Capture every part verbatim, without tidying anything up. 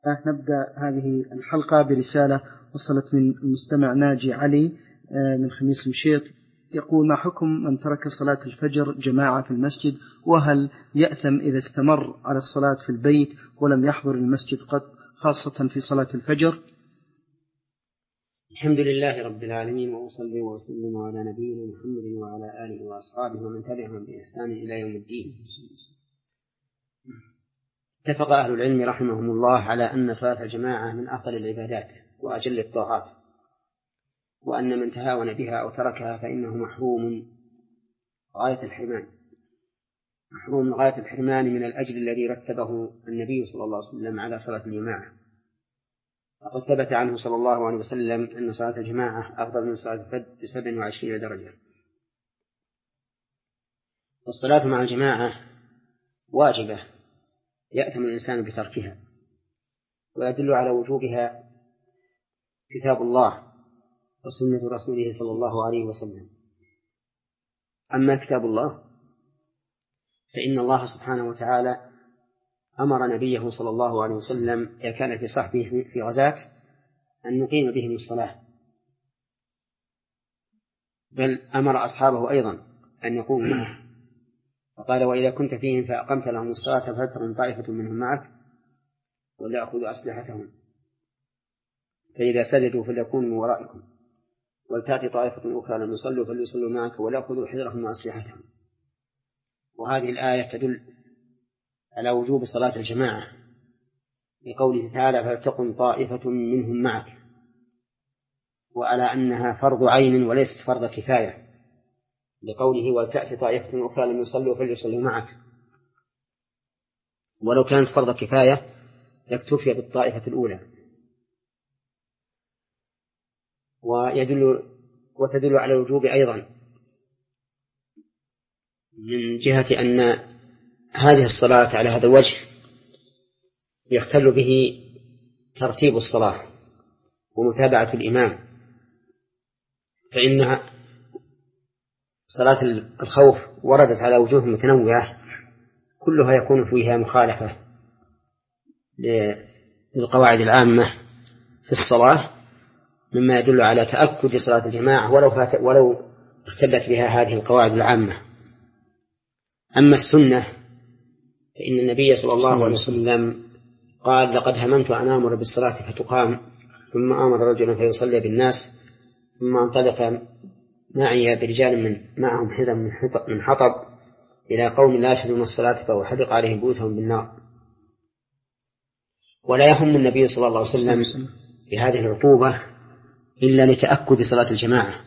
نبدأ هذه الحلقة برسالة وصلت من المستمع ناجي علي من خميس مشيط، يقول: ما حكم من ترك صلاة الفجر جماعة في المسجد، وهل يأثم إذا استمر على الصلاة في البيت ولم يحضر المسجد قط، خاصة في صلاة الفجر؟ الحمد لله رب العالمين، وأصلي وأسلم على نبينا محمد وعلى آله وأصحابه ومن تبعهم بإحسان إلى يوم الدين. اتفق أهل العلم رحمهم الله على أن صلاة الجماعة من أفضل العبادات وأجل الطاعات، وأن من تهاون بها أو تركها فإنه محروم غاية الحرمان محروم غاية الحرمان من الأجر الذي رتبه النبي صلى الله عليه وسلم على صلاة الجماعة. وقد ثبت عنه صلى الله عليه وسلم أن صلاة الجماعة أفضل من صلاة الفرد بسبع وعشرين درجة. والصلاة مع الجماعة واجبة يأثم الإنسان بتركها، ويدل على وجوبها كتاب الله وسنة رسوله صلى الله عليه وسلم. أما كتاب الله فإن الله سبحانه وتعالى أمر نبيه صلى الله عليه وسلم إذا كان في صحبه في غزاة أن يقيم بهم الصلاة، بل أمر أصحابه أيضا أن يقوموا معه، فقال: وإذا كنت فيهم فأقمت لهم الصلاة فلتقم طائفة منهم معك وليأخذوا أسلحتهم، فإذا سجدوا فليكونوا من ورائكم ولتأتي طائفة أخرى لم يصلوا فليصلوا معك وليأخذوا حذرهم وأسلحتهم. وهذه الآية تدل على وجوب صلاة الجماعة لقوله تعالى: فلتقم طائفة منهم معك، وعلى أنها فرض عين وليست فرض كفاية لقوله: ولتأتي طائفة أخرى لم يصلوا فليصلوا معك. ولو كانت فرض كفاية لاكتفي بالطائفة الأولى. ويدل وتدل على الوجوب أيضا من جهة أن هذه الصلاة على هذا الوجه يختل به ترتيب الصلاة ومتابعة الإمام، فإن صلاة الخوف وردت على وجوه متنوعة كلها يكون فيها مخالفة للقواعد العامة في الصلاة، مما يدل على تأكد صلاة الجماعة ولو فات ولو اختلت بها هذه القواعد العامة. أما السنة فإن النبي صلى الله عليه وسلم قال: لقد هممت أن آمر بالصلاة فتقام، ثم آمر رجلا فيصلي بالناس، ثم انطلق معي برجال من معهم حزم من حطب إلى قوم لا يشهدون الصلاة فأحرق عليهم بيوتهم بالنار. ولا يهم النبي صلى الله عليه وسلم بهذه العقوبة إلا لتأكد صلاة الجماعة.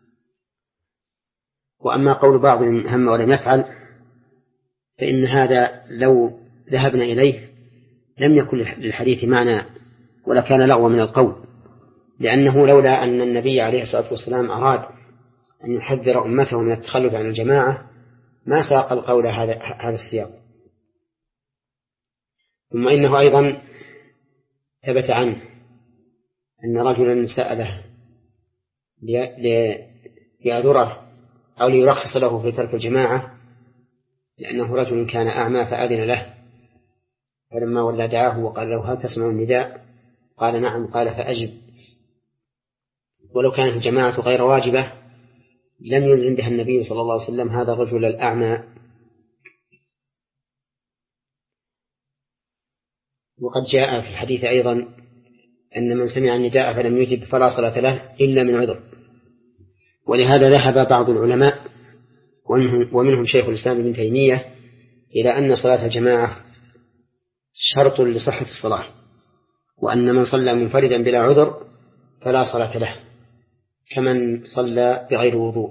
وأما قول بعضهم هم ولم يفعل فإن هذا لو ذهبنا إليه لم يكن للحديث معنى ولا كان لغوا من القول، لأنه لولا أن النبي عليه الصلاة والسلام أراد أن يحذر أمته من التخلف عن الجماعة ما ساق القول هذا هذا السياق. ثم إنه أيضا ثبت عنه أن رجلا سأله ليعذره أو ليرخص له في ترك الجماعة، لأنه رجل كان أعمى فأذن له، فلما ولى دعاه وقال له: هل تسمع النداء؟ قال: نعم. قال: فأجب. ولو كانت الجماعة غير واجبة لم يلزم بها النبي صلى الله عليه وسلم هذا الرجل الأعمى. وقد جاء في الحديث أيضا أن من سمع النداء فلم يجب فلا صلاة له إلا من عذر. ولهذا ذهب بعض العلماء ومنهم شيخ الإسلام ابن تيمية إلى أن صلاة الجماعة شرط لصحة الصلاة، وأن من صلى منفردا بلا عذر فلا صلاة له كمن صلى بغير وضوء.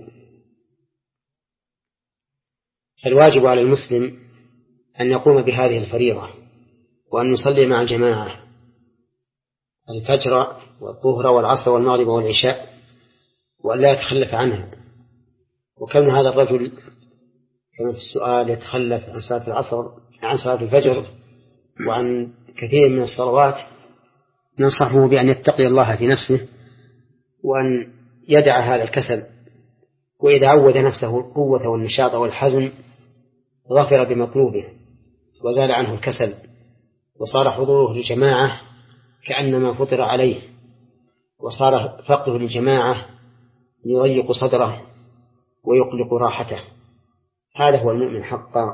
فالواجب على المسلم أن يقوم بهذه الفريضة وأن يصلي مع الجماعة الفجر والظهر والعصر والمغرب والعشاء وأن لا يتخلف عنها. وكون هذا الرجل كما في السؤال يتخلف عن صلاة العصر عن صلاة الفجر وعن كثير من الصلوات، ننصحه بأن يتقي الله في نفسه وأن يدع هذا الكسل، وإذا عود نفسه القوة والنشاط والحزم ظفر بمطلوبه وزال عنه الكسل وصار حضوره للجماعة كأنما فطر عليه، وصار فقده للجماعة يضيق صدره ويقلق راحته. هذا هو المؤمن حقا.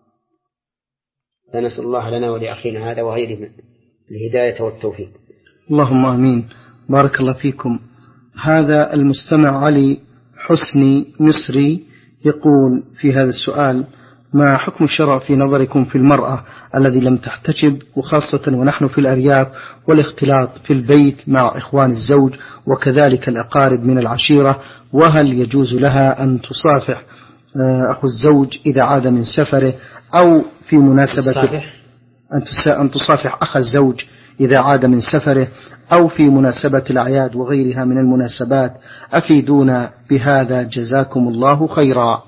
فنسأل الله لنا ولأخينا هذا وغيره الهداية والتوفيق. اللهم آمين. بارك الله فيكم. هذا المستمع علي حسني مصري يقول في هذا السؤال: ما حكم الشرع في نظركم في المرأة الذي لم تحتجب، وخاصة ونحن في الأرياف، والاختلاط في البيت مع إخوان الزوج وكذلك الأقارب من العشيرة، وهل يجوز لها أن تصافح أخو الزوج إذا عاد من سفره، أو في مناسبة أن تصافح أخ الزوج إذا عاد من سفره، أو في مناسبة الأعياد وغيرها من المناسبات؟ أفيدونا بهذا جزاكم الله خيرا.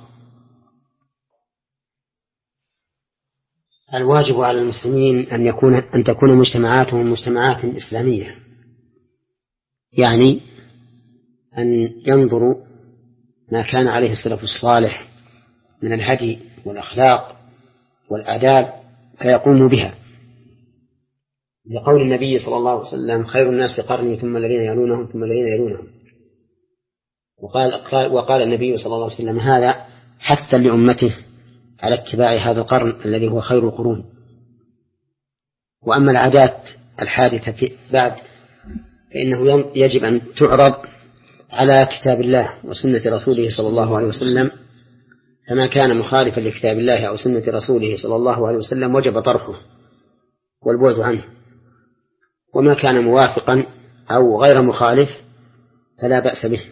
الواجب على المسلمين أن يكون أن تكون مجتمعاتهم مجتمعات إسلامية، يعني أن ينظروا ما كان عليه السلف الصالح من الهدي والأخلاق والآداب فيقوموا بها، بقول النبي صلى الله عليه وسلم: خير الناس قرني ثم الذين يلونهم ثم الذين يلونهم. وقال, وقال النبي صلى الله عليه وسلم هذا حثا لأمته على اتباع هذا القرن الذي هو خير القرون. وأما العادات الحادثة في بعد فإنه يجب أن تعرض على كتاب الله وسنة رسوله صلى الله عليه وسلم، فما كان مخالفا لكتاب الله أو سنة رسوله صلى الله عليه وسلم وجب طرحه والبعد عنه، وما كان موافقا أو غير مخالف فلا بأس به.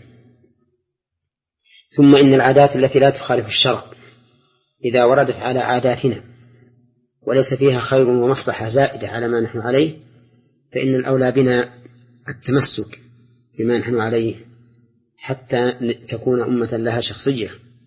ثم إن العادات التي لا تخالف الشرع إذا وردت على عاداتنا وليس فيها خير ومصلحة زائدة على ما نحن عليه فإن الأولى بنا التمسك بما نحن عليه حتى تكون أمة لها شخصية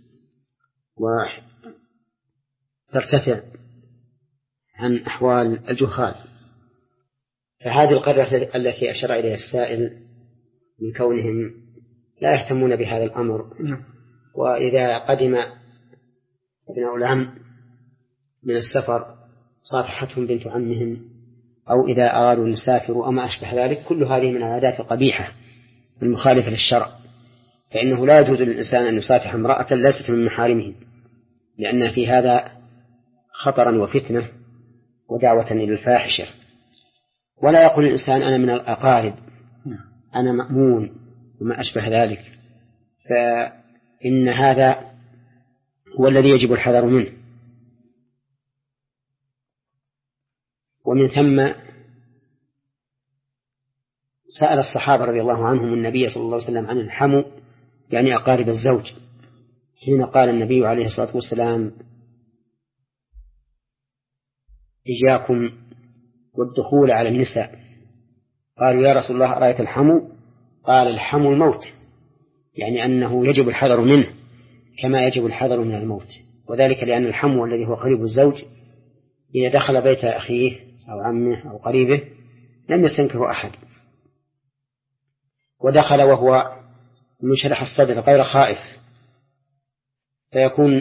وترتفع عن أحوال الجهال. فهذه القرية التي أشار إليها السائل من كونهم لا يهتمون بهذا الأمر، وإذا قدم ابناء العم من السفر صافحتهم بنت عمهم، أو إذا أرادوا أن يسافروا أما أشبه ذلك، كل هذه من العادات القبيحة المخالفة للشرع، فإنه لا يجوز للإنسان أن يصافح امرأة ليست من محارمه، لأن في هذا خطرا وفتنة ودعوة إلى الفاحشة. ولا يقول الإنسان أنا من الأقارب أنا مأمون وما أشبه ذلك، فإن هذا هو الذي يجب الحذر منه. ومن ثم سأل الصحابة رضي الله عنهم النبي صلى الله عليه وسلم عن الحمو، يعني أقارب الزوج، حين قال النبي عليه الصلاة والسلام: إياكم والدخول على النساء. قالوا: يا رسول الله أرأيت الحمو؟ قال: الحمو الموت، يعني أنه يجب الحذر منه كما يجب الحذر من الموت، وذلك لأن الحمو الذي هو قريب الزوج إذا دخل بيت أخيه أو عمه أو قريبه لم يستنكره أحد، ودخل وهو منشرح الصدر غير خائف، فيكون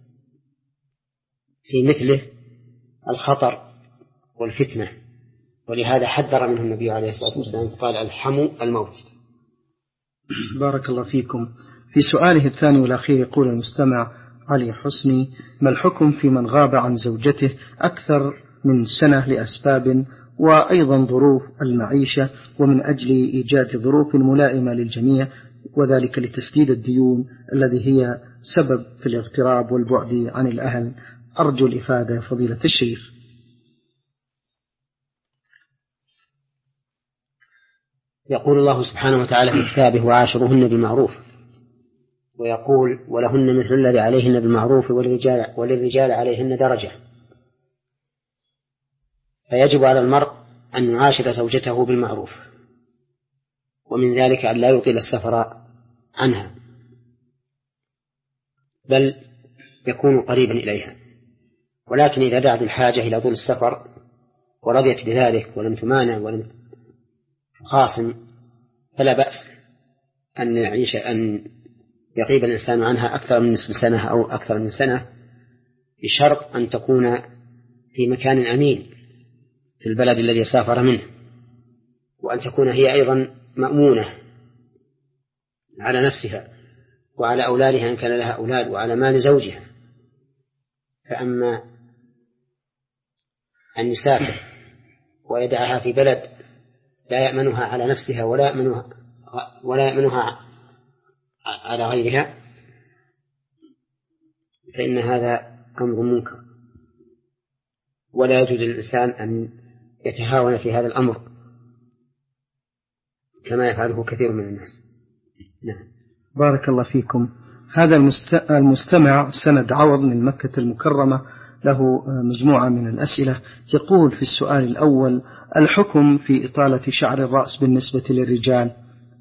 في مثله الخطر والفتنة، ولهذا حذر منه النبي عليه الصلاة والسلام قال: الحمو الموت. بارك الله فيكم. في سؤاله الثاني والأخير يقول المستمع علي حسني: ما الحكم في من غاب عن زوجته أكثر من سنة لأسباب وأيضا ظروف المعيشة، ومن أجل إيجاد ظروف ملائمة للجميع، وذلك لتسديد الديون الذي هي سبب في الاغتراب والبعد عن الأهل؟ أرجو الإفادة فضيلة الشيخ. يقول الله سبحانه وتعالى في كتابه: وعاشروهن بالمعروف، ويقول: ولهن مثل الذي عليهن بالمعروف وللرجال, وللرجال عليهن درجة. فيجب على المرء أن يعاشر زوجته بالمعروف، ومن ذلك أن لا يطيل السفر عنها بل يكون قريبا إليها، ولكن إذا دعت الحاجة إلى طول السفر ورضيت بذلك ولم تمانع ولم تخاصم فلا بأس أن يعيش أن يغيب الإنسان عنها أكثر من نصف سنة أو أكثر من سنة، بشرط أن تكون في مكان أمين في البلد الذي سافر منه، وأن تكون هي أيضا مأمونة على نفسها وعلى أولادها إن كان لها أولاد وعلى مال زوجها. فأما أن يسافر ويدعها في بلد لا يأمنها على نفسها ولا يأمنها, ولا يأمنها على غيرها فإن هذا أمر منكر، ولا يجوز للإنسان أن يتهاون في هذا الأمر كما يفعله كثير من الناس. نعم. بارك الله فيكم. هذا المستمع سند عوض من مكة المكرمة له مجموعة من الأسئلة. يقول في السؤال الأول: الحكم في إطالة شعر الرأس بالنسبة للرجال؟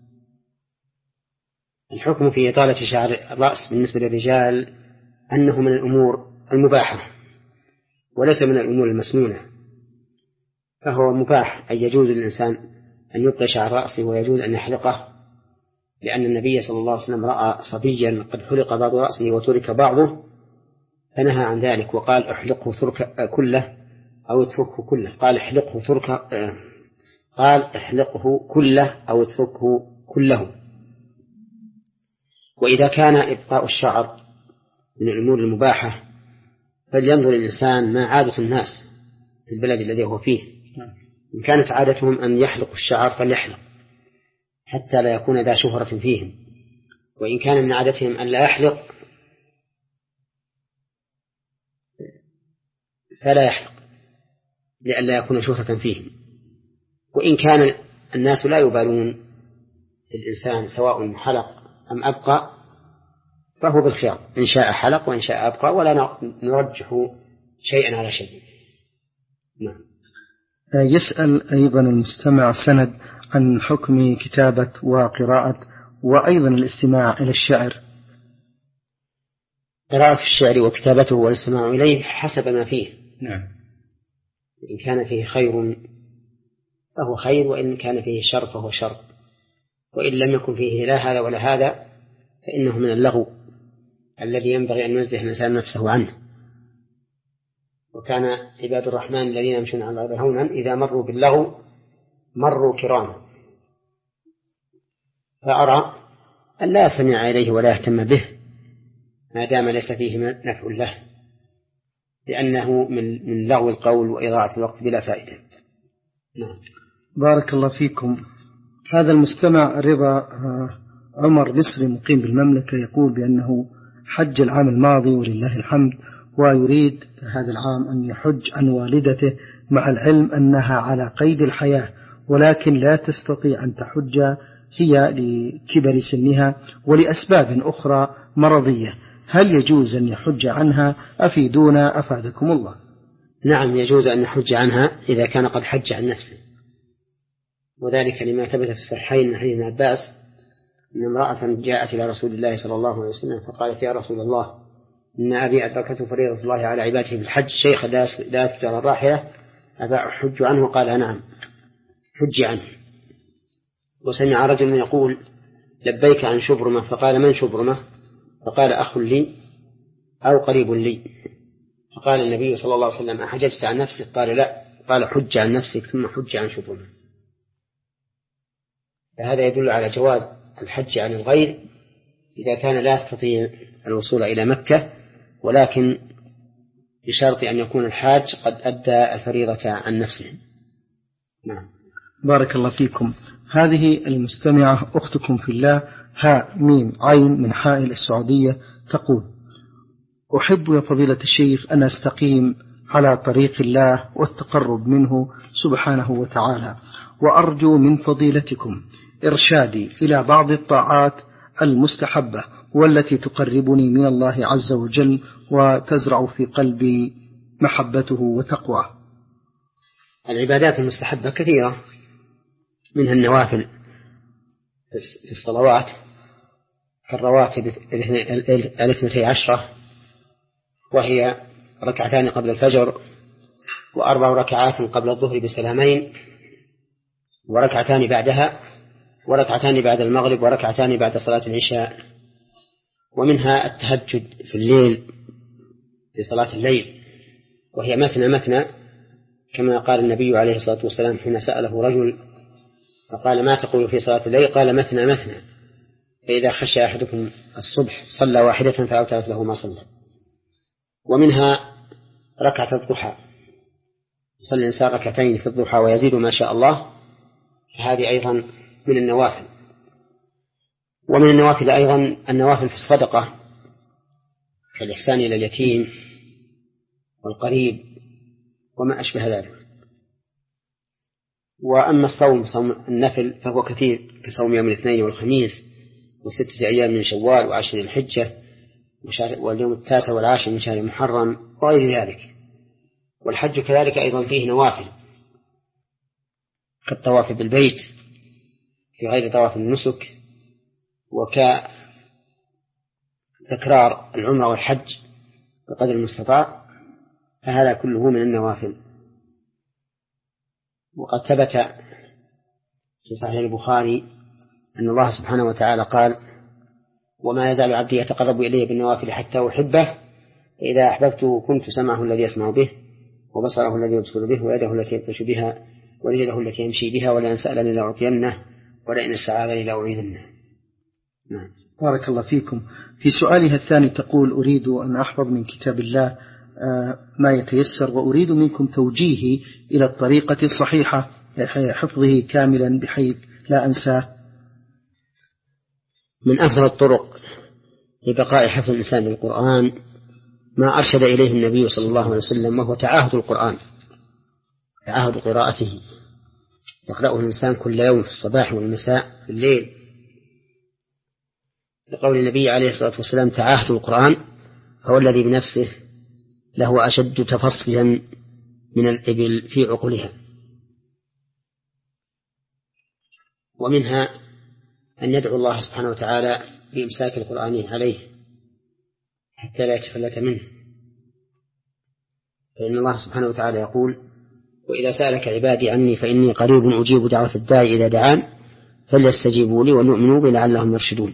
الحكم في إطالة شعر الرأس بالنسبة للرجال أنه من الأمور المباحة وليس من الأمور المسنونة، فهو مباح أن يجوز للإنسان أن يبقي شعر رأسه ويجوز أن يحلقه، لأن النبي صلى الله عليه وسلم رأى صبيا قد حلق بعض رأسه وترك بعضه فنهى عن ذلك وقال احلقه ترك كله أو اتركه كله. قال احلقه ترك قال احلقه كله أو اتركه كله. وإذا كان إبقاء الشعر من الأمور المباحة فلينظر الإنسان ما عادة الناس في البلد الذي هو فيه. إن كانت عادتهم أن يحلقوا الشعر فليحلق حتى لا يكون ذا شهرة فيهم، وإن كان من عادتهم أن لا يحلق فلا يحلق لئلا يكون شهرة فيهم. وإن كان الناس لا يبالون الإنسان سواء حلق أم أبقى فهو بالخيار، إن شاء حلق وإن شاء أبقى، ولا نرجح شيئا على شيء. نعم. يسأل أيضا المستمع سند عن حكم كتابة وقراءة وأيضا الاستماع إلى الشعر. قراءة الشعر وكتابته والاستماع إليه حسب ما فيه. نعم. إن كان فيه خير فهو خير، وإن كان فيه شر فهو شر، وإن لم يكن فيه لا هذا ولا هذا فإنه من اللغو الذي ينبغي أن ينزه الإنسان نفسه عنه. وكان عباد الرحمن الذين يمشون على الأرض هونا إذا مروا باللغو مروا كراما، فأرى أن لا يستمع إليه ولا يهتم به ما دام ليس فيه نفع له، لأنه من من لغو القول وإضاعة الوقت بلا فائدة. نعم. بارك الله فيكم. هذا المستمع رضا عمر مصري مقيم بالمملكة يقول بأنه حج العام الماضي ولله الحمد، ويريد هذا العام أن يحج عن والدته مع العلم أنها على قيد الحياة ولكن لا تستطيع أن تحج هي لكبر سنها ولأسباب أخرى مرضية. هل يجوز أن يحج عنها؟ أفيدونا أفادكم الله. نعم، يجوز أن يحج عنها إذا كان قد حج عن نفسه، وذلك لما ثبت في الصحيحين من حديث ابن عباس أن امرأة جاءت إلى رسول الله صلى الله عليه وسلم فقالت: يا رسول الله، إن أبي أدركته فريضة الله على عباده في الحج شيخ لا تجر الراحلة أفأحج عنه؟ قال: نعم، حج عنه. وسمع رجل يقول: لبيك عن شبرمة، فقال: من شبرمة؟ فقال: أخ لي أو قريب لي. فقال النبي صلى الله عليه وسلم: أحججت عن نفسك؟ قال: لا. قال: حج عن نفسك ثم حج عن شبرمة. فهذا يدل على جواز الحج عن الغير إذا كان لا يستطيع الوصول إلى مكة، ولكن بشرط أن يكون الحاج قد أدى الفريضة عن نفسه. نعم. بارك الله فيكم. هذه المستمعة أختكم في الله ها ميم عين من حائل السعودية تقول: أحب يا فضيلة الشيخ أن أستقيم على طريق الله والتقرب منه سبحانه وتعالى، وأرجو من فضيلتكم إرشادي إلى بعض الطاعات المستحبة والتي تقربني من الله عز وجل وتزرع في قلبي محبته وتقواه. العبادات المستحبة كثيرة، منها النوافل في الصلوات كالرواتب الاثنتي عشرة، وهي ركعتان قبل الفجر، وأربع ركعات قبل الظهر بسلامين، وركعتان بعدها، وركعتان بعد المغرب، وركعتان بعد صلاة العشاء. ومنها التهجد في الليل في صلاة الليل، وهي مثنى مثنى كما قال النبي عليه الصلاة والسلام حين سأله رجل فقال ما تقول في صلاة الليل؟ قال مثنى مثنى، فإذا خشى أحدكم الصبح صلى واحدة فأوترت له ما صلى. ومنها ركعة الضحى، صلى الإنسان ركعتين في الضحى ويزيد ما شاء الله، فهذه أيضا من النوافل. ومن النوافل أيضا النوافل في الصدقة كالإحسان إلى اليتيم والقريب وما أشبه ذلك. وأما الصوم، صوم النفل، فهو كثير كصوم يوم الاثنين والخميس وستة أيام من شوال وعشر الحجة واليوم التاسع والعاشر من شهر محرم وغير ذلك. والحج كذلك أيضا فيه نوافل كالطواف بالبيت في غير طواف النسك، وكتكرار العمرة والحج بقدر المستطاع، فهذا كله من النوافل. وقد ثبت في صحيح البخاري أن الله سبحانه وتعالى قال: وما يزال عبدي يتقرب إلي بالنوافل حتى أحبه، فإذا أحببته كنت سمعه الذي يسمع به وبصره الذي يبصر به ويده التي يبطش بها ورجله التي يمشي بها، ولئن سألني لأعطينه ولئن استعاذني لأعيذنه. نعم. بارك الله فيكم. في سؤالها الثاني تقول: أريد أن أحفظ من كتاب الله ما يتيسر، وأريد منكم توجيهي إلى الطريقة الصحيحة حفظه كاملا بحيث لا أنساه. من أفضل الطرق لبقاء حفظ الإنسان للقرآن ما أرشد إليه النبي صلى الله عليه وسلم، وهو تعاهد القرآن، تعاهد قراءته، يقرأه الإنسان كل يوم في الصباح والمساء في الليل، لقول النبي عليه الصلاة والسلام: تعاهد القرآن هو الذي بنفسه له أشد تفصيا من الإبل في عقلها. ومنها أن يدعو الله سبحانه وتعالى بإمساك القرآن عليه حتى لا يتفلت منه، فإن الله سبحانه وتعالى يقول: وإذا سألك عبادي عني فإني قريب أجيب دعوة الداعي إذا دعان فليستجيبوا لي وليؤمنوا بي لعلهم يرشدون.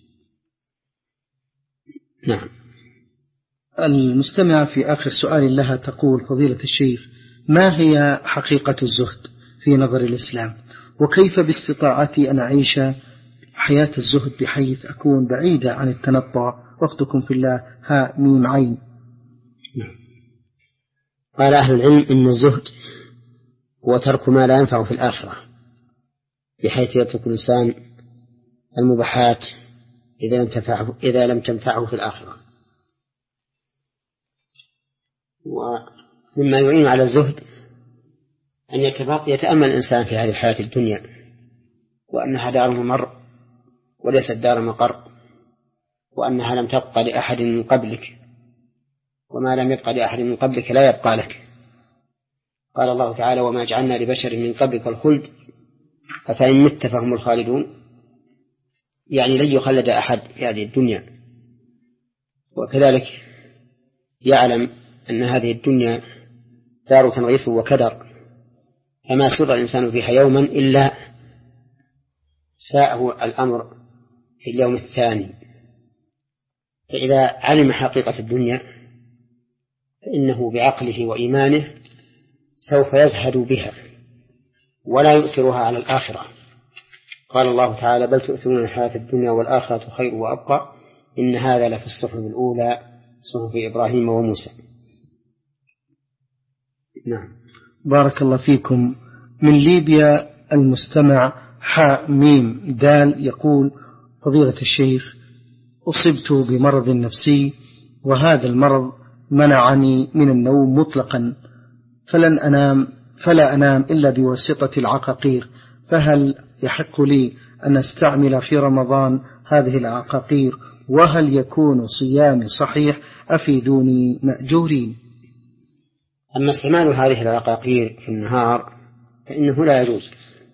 نعم. المستمع في آخر سؤال لها تقول: فضيلة الشيخ، ما هي حقيقة الزهد في نظر الإسلام؟ وكيف باستطاعتي أن أعيش حياة الزهد بحيث أكون بعيدة عن التنطع؟ وقتكم في الله، ها ميم عين. قال أهل العلم إن الزهد هو ترك ما لا ينفع في الآخرة، بحيث يترك الإنسان المباحات إذا لم تنفعه, إذا لم تنفعه في الآخرة. ومما يعين على الزهد أن يتأمل الإنسان في هذه الحياة الدنيا، وأنها دار ممر وليست دار مقر، وأنها لم تبقى لأحد من قبلك، وما لم يبقى لأحد من قبلك لا يبقى لك. قال الله تعالى: وما جعلنا لبشر من قبلك الخلد أفإن مت فهم الخالدون، يعني لن يخلد أحد في هذه الدنيا. وكذلك يعلم أن هذه الدنيا دار تنغيص وكدر، فما سر الإنسان فيها يوما إلا ساءه الأمر في اليوم الثاني. فإذا علم حقيقة الدنيا فإنه بعقله وإيمانه سوف يزهد بها ولا يؤثرها على الآخرة. قال الله تعالى: بل تؤثرون الحياة الدنيا والآخرة خير وأبقى إن هذا لفي الصحف الأولى صحف إبراهيم وموسى. نعم. بارك الله فيكم. من ليبيا المستمع حاء ميم دال يقول: فضيلة الشيخ، أصبت بمرض نفسي، وهذا المرض منعني من النوم مطلقا، فلن أنام فلا أنام إلا بواسطة العقاقير، فهل يحق لي أن أستعمل في رمضان هذه العقاقير؟ وهل يكون صيامي صحيح؟ أفيدوني مأجورين. أما استعمال هذه العقاقير في النهار فإنه لا يجوز،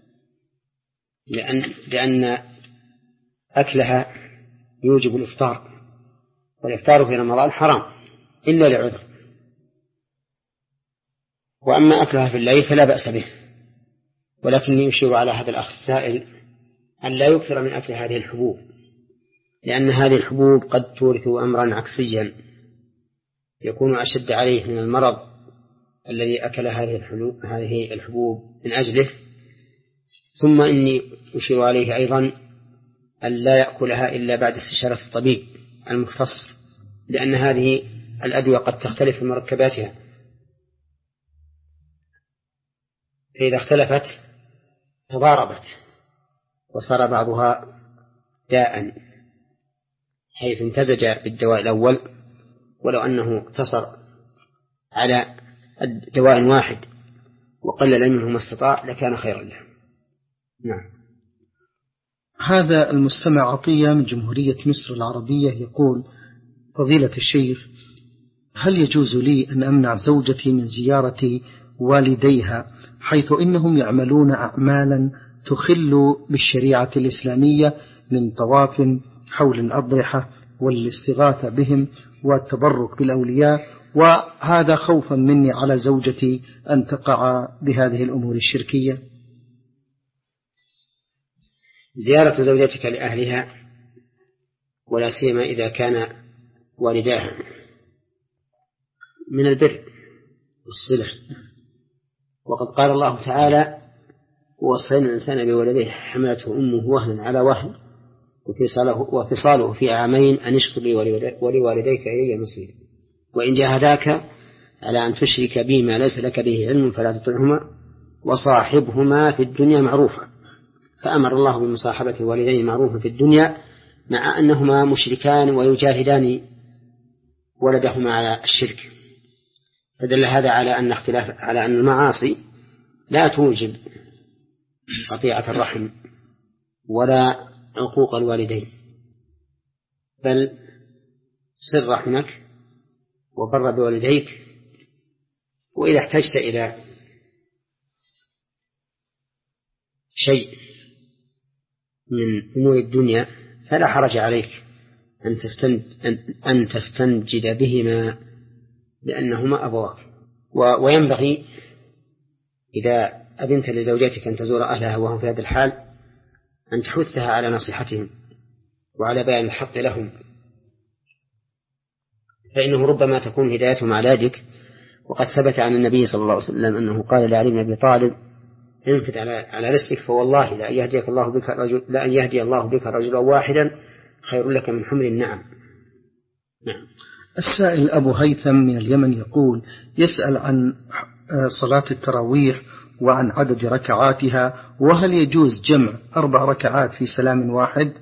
لأن, لأن أكلها يوجب الإفطار، والإفطار في رمضان حرام إلا لعذر. وأما أكلها في الليل فلا بأس به، ولكني يشير على هذا الأخ السائل أن لا يكثر من أكل هذه الحبوب، لأن هذه الحبوب قد تورث أمرا عكسيا يكون أشد عليه من المرض الذي أكل هذه الحبوب من أجله، ثم إني أشير عليه أيضا أن لا يأكلها إلا بعد استشارة الطبيب المختص، لأن هذه الأدوية قد تختلف في مركباتها، فإذا اختلفت تضاربت وصار بعضها داء حيث امتزج بالدواء الأول، ولو أنه اقتصر على دواء واحد وقلل منه ما استطاع لكان خيرا له. نعم. هذا المستمع عطية من جمهورية مصر العربية يقول: فضيلة الشيخ، هل يجوز لي أن أمنع زوجتي من زيارة والديها حيث إنهم يعملون أعمالا تخل بالشريعة الإسلامية من طواف حول الأضرحة والاستغاثة بهم والتبرك بالأولياء، وهذا خوفا مني على زوجتي أن تقع بهذه الأمور الشركية؟ زيارة زوجتك لأهلها ولا سيما إذا كان والداها من البر والصلة، وقد قال الله تعالى: ووصينا الإنسان بولديه حملته أمه وهنا على وهن وفصاله في عامين أن اشكر لي ولوالديك إلي المصير، وإن جاهداك على أن تشرك بي ما ليس لك به علم فلا تطعهما وصاحبهما في الدنيا معروفا. فأمر الله بمصاحبة الوالدين معروفا في الدنيا مع أنهما مشركان ويجاهدان ولدهما على الشرك، فدل هذا على أن اختلاف على أن المعاصي لا توجب قطيعة الرحم ولا عقوق الوالدين، بل صل رحمك وبر بوالديك، وإذا احتجت إلى شيء من أمور الدنيا فلا حرج عليك أن أن تستنجد بهما لأنهما أبواك. وينبغي إذا أذنت لزوجتك أن تزور أهلها وهم في هذا الحال أن تحثها على نصيحتهم وعلى بيان الحق لهم، فإنه ربما تكون هدايتهم على يدك. وقد ثبت عن النبي صلى الله عليه وسلم أنه قال لعلي بن أبي طالب: انفذ على على رزقك فوالله لا يهديك الله بك رجل لا أن يهدي الله بك رجلا واحدا خير لك من حمر النعم. نعم. السائل أبو هيثم من اليمن يقول: يسأل عن صلاة التراويح وعن عدد ركعاتها، وهل يجوز جمع أربع ركعات في سلام واحد؟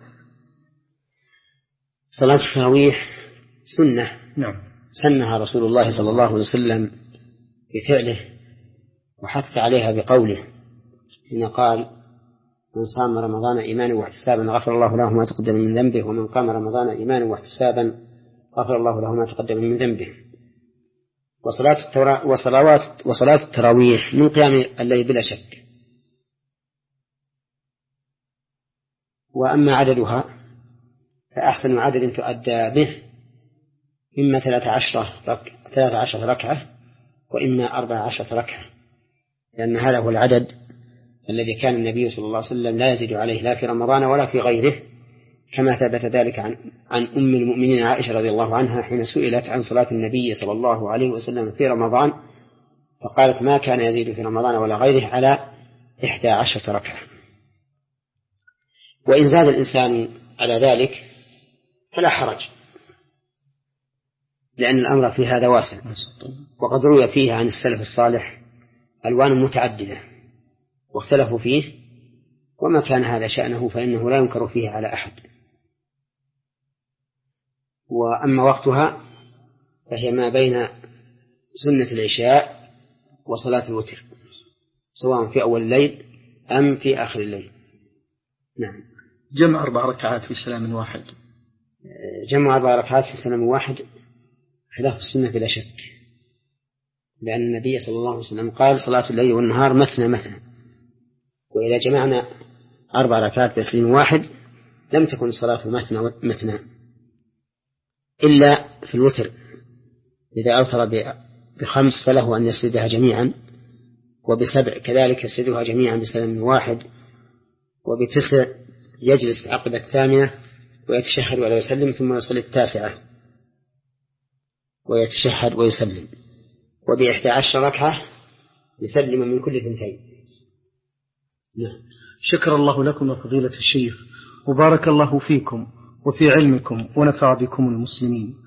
صلاة التراويح سنة، نعم، سنها رسول الله صلى الله عليه وسلم بفعله وحث عليها بقوله، إن قال: من صام رمضان إيمانا واحتسابا غفر الله له ما تقدم من ذنبه، ومن قام رمضان إيمانا واحتسابا غفر الله له ما تقدم من ذنبه. وصلاة الترا... وصلوات وصلاة التراويح من قيام الليل بلا شك. وأما عددها فأحسن عدد تؤدى به إما ثلاث عشرة رك... ثلاث عشرة ركعة وإما أربع عشرة ركعة، لأن هذا هو العدد الذي كان النبي صلى الله عليه وسلم لا يزيد عليه لا في رمضان ولا في غيره، كما ثبت ذلك عن, عن أم المؤمنين عائشة رضي الله عنها حين سئلت عن صلاة النبي صلى الله عليه وسلم في رمضان فقالت: ما كان يزيد في رمضان ولا غيره على إحدى عشرة ركعة. وإن زاد الإنسان على ذلك فلا حرج، لأن الأمر في هذا واسع، وقد روي فيه عن السلف الصالح ألوان متعددة واختلفوا فيه، وما كان هذا شأنه فإنه لا ينكر فيه على أحد. وأما وقتها فهي ما بين سنة العشاء وصلاة الوتر، سواء في أول الليل أم في آخر الليل. نعم. جمع أربع ركعات في سلام واحد. جمع أربع ركعات في سلام واحد خلاف السنة بلا شك، لأن النبي صلى الله عليه وسلم قال: صلاة الليل والنهار مثنى مثنى. وإذا جمعنا أربع ركعات في سلام واحد لم تكن الصلاة مثنى مثنى إلا في الوتر، إذا أوتر بخمس فله أن يسجدها جميعا، وبسبع كذلك يسجدها جميعا بسلام واحد، وبتسع يجلس عقب الثامنة ويتشهد ولا يسلم ثم يصلي التاسعة ويتشهد ويسلم، وبإحدى عشر ركعة يسلم من كل ثنتين. نعم. شكر الله لكم يا فضيلة الشيخ، وبارك الله فيكم وفي علمكم ونفع بكم المسلمين.